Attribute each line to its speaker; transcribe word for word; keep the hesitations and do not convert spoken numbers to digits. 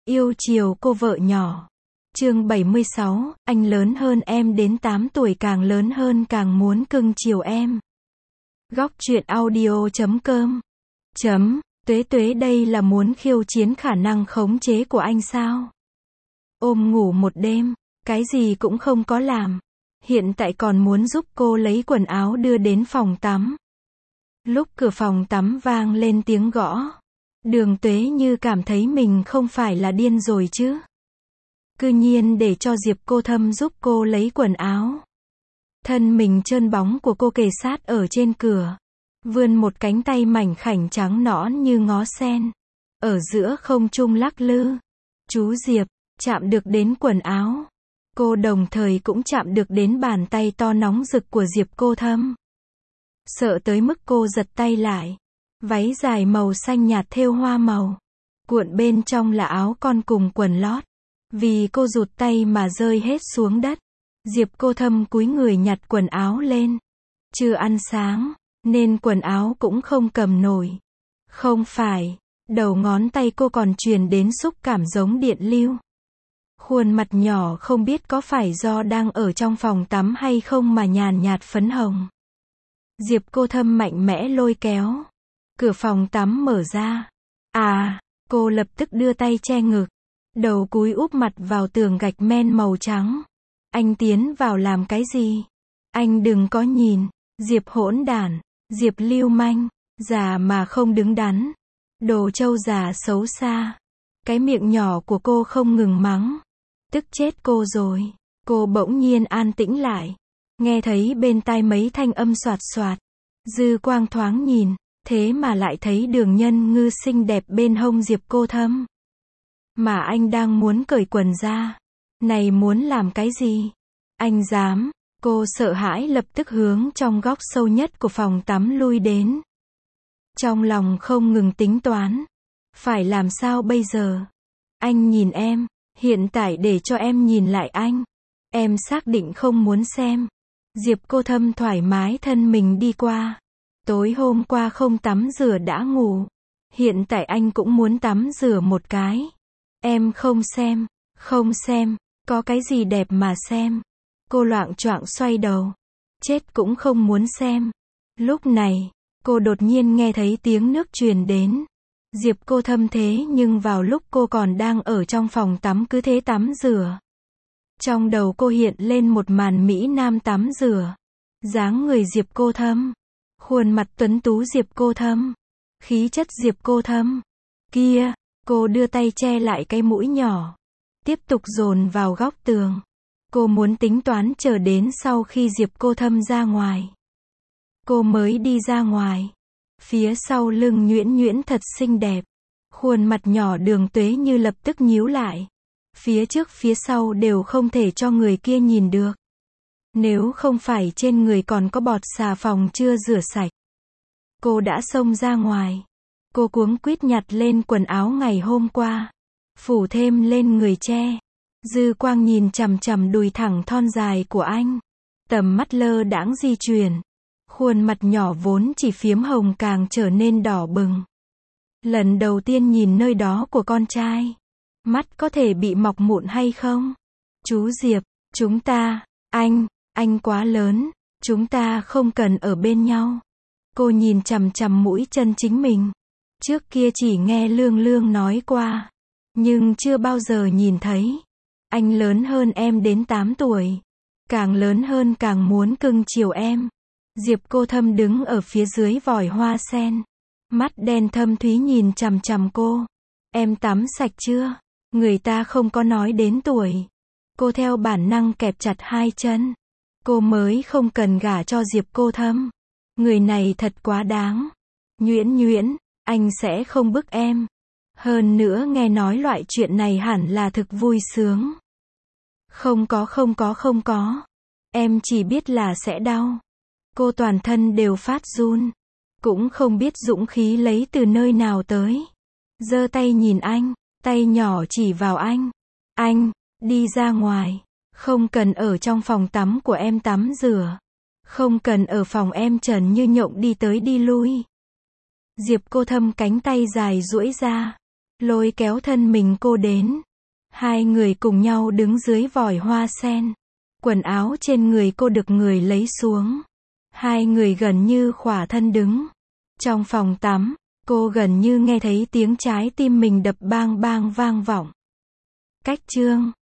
Speaker 1: Yêu chiều cô vợ nhỏ. Chương bảy mươi sáu, anh lớn hơn em đến tám tuổi, càng lớn hơn càng muốn cưng chiều em. Góc truyện audio chấm com. Chấm, Tuế Tuế đây là muốn khiêu chiến khả năng khống chế của anh sao? Ôm ngủ một đêm, cái gì cũng không có làm. Hiện tại còn muốn giúp cô lấy quần áo đưa đến phòng tắm. Lúc cửa phòng tắm vang lên tiếng gõ, Đường Tuế như cảm thấy mình không phải là điên rồi chứ. Cư nhiên để cho Diệp Cô Thâm giúp cô lấy quần áo. Thân mình trơn bóng của cô kề sát ở trên cửa, vươn một cánh tay mảnh khảnh trắng nõn như ngó sen, ở giữa không trung lắc lư. Chú Diệp, chạm được đến quần áo. Cô đồng thời cũng chạm được đến bàn tay to nóng rực của Diệp Cô Thâm. Sợ tới mức cô giật tay lại. Váy dài màu xanh nhạt thêu hoa màu, cuộn bên trong là áo con cùng quần lót. Vì cô rụt tay mà rơi hết xuống đất. Diệp Cô Thâm cúi người nhặt quần áo lên. Chưa ăn sáng, nên quần áo cũng không cầm nổi. Không phải, đầu ngón tay cô còn truyền đến xúc cảm giống điện lưu. Khuôn mặt nhỏ không biết có phải do đang ở trong phòng tắm hay không mà nhàn nhạt phấn hồng. Diệp Cô Thâm mạnh mẽ lôi kéo. Cửa phòng tắm mở ra. À, cô lập tức đưa tay che ngực. Đầu cúi úp mặt vào tường gạch men màu trắng. Anh tiến vào làm cái gì? Anh đừng có nhìn. Diệp hỗn đản, Diệp lưu manh, già mà không đứng đắn. Đồ trâu già xấu xa. Cái miệng nhỏ của cô không ngừng mắng. Tức chết cô rồi. Cô bỗng nhiên an tĩnh lại. Nghe thấy bên tai mấy thanh âm xoạt xoạt. Dư quang thoáng nhìn. Thế mà lại thấy Đường Nhân Ngư xinh đẹp bên hông Diệp Cô Thâm. Mà anh đang muốn cởi quần ra. Này muốn làm cái gì? Anh dám. Cô sợ hãi lập tức hướng trong góc sâu nhất của phòng tắm lui đến. Trong lòng không ngừng tính toán. Phải làm sao bây giờ? Anh nhìn em. Hiện tại để cho em nhìn lại anh. Em xác định không muốn xem. Diệp Cô Thâm thoải mái thân mình đi qua. Tối hôm qua không tắm rửa đã ngủ. Hiện tại anh cũng muốn tắm rửa một cái. Em không xem, không xem, có cái gì đẹp mà xem. Cô loạng choạng xoay đầu. Chết cũng không muốn xem. Lúc này, cô đột nhiên nghe thấy tiếng nước truyền đến. Diệp Cô Thâm thế nhưng vào lúc cô còn đang ở trong phòng tắm cứ thế tắm rửa. Trong đầu cô hiện lên một màn Mỹ Nam tắm rửa. Dáng người Diệp Cô Thâm. Khuôn mặt tuấn tú Diệp Cô Thâm. Khí chất Diệp Cô Thâm. Kia, cô đưa tay che lại cái mũi nhỏ. Tiếp tục dồn vào góc tường. Cô muốn tính toán chờ đến sau khi Diệp Cô Thâm ra ngoài. Cô mới đi ra ngoài. Phía sau lưng nhuyễn nhuyễn thật xinh đẹp. Khuôn mặt nhỏ Đường Tuế như lập tức nhíu lại. Phía trước phía sau đều không thể cho người kia nhìn được. Nếu không phải trên người còn có bọt xà phòng chưa rửa sạch. Cô đã xông ra ngoài. Cô cuống quýt nhặt lên quần áo ngày hôm qua. Phủ thêm lên người che. Dư quang nhìn chằm chằm đùi thẳng thon dài của anh. Tầm mắt lơ đãng di chuyển. Khuôn mặt nhỏ vốn chỉ phiếm hồng càng trở nên đỏ bừng. Lần đầu tiên nhìn nơi đó của con trai. Mắt có thể bị mọc mụn hay không? Chú Diệp, chúng ta, anh, anh quá lớn. Chúng ta không cần ở bên nhau. Cô nhìn chằm chằm mũi chân chính mình. Trước kia chỉ nghe Lương Lương nói qua. Nhưng chưa bao giờ nhìn thấy. Anh lớn hơn em đến tám tuổi. Càng lớn hơn càng muốn cưng chiều em. Diệp Cô Thâm đứng ở phía dưới vòi hoa sen. Mắt đen thâm thúy nhìn chằm chằm cô. Em tắm sạch chưa? Người ta không có nói đến tuổi. Cô theo bản năng kẹp chặt hai chân. Cô mới không cần gả cho Diệp Cô Thâm. Người này thật quá đáng. Nhuyễn nhuyễn, anh sẽ không bức em. Hơn nữa nghe nói loại chuyện này hẳn là thực vui sướng. Không có không có không có. Em chỉ biết là sẽ đau. Cô toàn thân đều phát run. Cũng không biết dũng khí lấy từ nơi nào tới. Giơ tay nhìn anh. Tay nhỏ chỉ vào anh. Anh, đi ra ngoài. Không cần ở trong phòng tắm của em tắm rửa. Không cần ở phòng em trần như nhộng đi tới đi lui. Diệp Cô Thâm cánh tay dài duỗi ra. lôi kéo thân mình cô đến. Hai người cùng nhau đứng dưới vòi hoa sen. Quần áo trên người cô được người lấy xuống. Hai người gần như khỏa thân đứng. Trong phòng tắm, cô gần như nghe thấy tiếng trái tim mình đập bang bang vang vọng. Cách chương